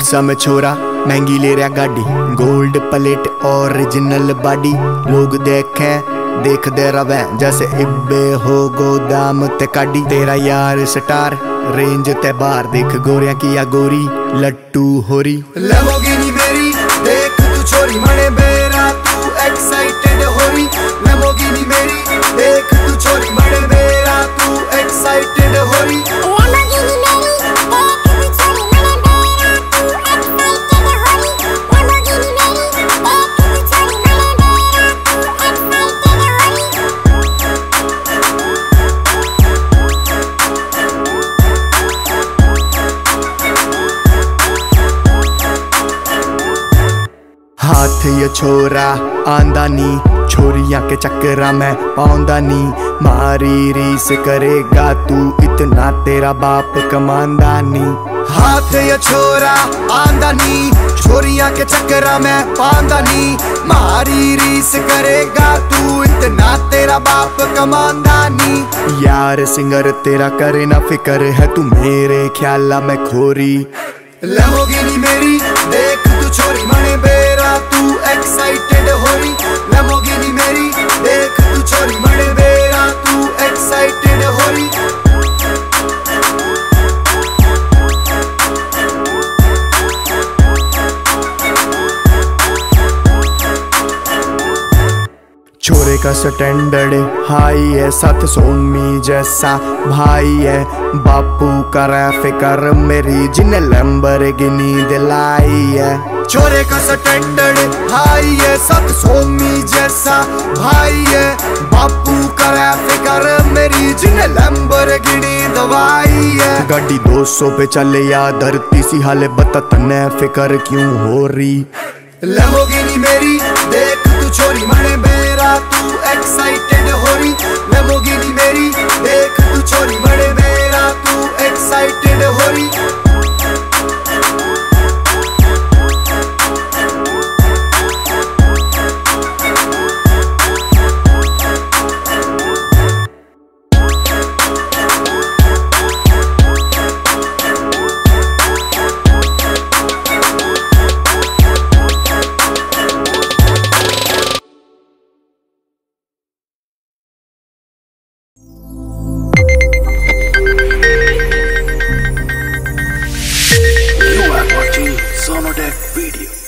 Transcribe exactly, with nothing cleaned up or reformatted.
Handsome छोरा महंगी ले रहा गाड़ी, गोल्ड प्लेट ओरिजिनल बॉडी। लोग देखे देख दे रवे जैसे इब्बे हो गोदाम ते काडी। तेरा यार स्टार रेंज ते बार, देख गोरिया किया गोरी लट्टू होरी। लैम्बोर्गिनी मेरी देख तू छोरी मने बेरा तू एक्साइटेड होरी। लैम्बोर्गिनी मेरी देख तू छोरी मने बेरा तू एक्साइटेड होरी। हाथ ये छोरा आंदा नी, छोरियां के चक्करा में पाउंदा नी। मारी रीस करेगा तू इतना तेरा बाप कमांदा नी। हाथ ये छोरा आंदा नी, छोरियां के चक्करा में पांदा नी। मारी रीस करेगा तू इतना तेरा बाप कमांदा नी। यार सिंगर तेरा करे ना फिकर है तू मेरे ख्याला में खोरी। लैम्बोर्गिनी मेरी देख तू छोरी मने बेरा तू एक्साइटेड होरी। लैम्बोर्गिनी मेरी देख तू छोरी मने बेरा तू एक्साइटेड होरी। छोरे का स्टैंडर्ड हाई है, साथ सोमी जैसा भाई है। बापू का फिकर मेरी जिन्हें लैम्बोर्गिनी दिलाई है। छोरे का स्टैंडर्ड हाई है, साथ सोमी जैसा भाई है। बापू का फिकर मेरी जिन्हें लैम्बोर्गिनी दवाई है। गाड़ी दो सौ पे चले या धरती सी हाले, बता तने फिकर क्यों हो रही। लैम्बोर्गिनी मेरी देख तू छोरी मने बेरा तू एक्साइटेड होरी। लैम्बोर्गिनी मेरी देख तू छोरी मने बेरा तू एक्साइटेड होरी। Sonodec Video.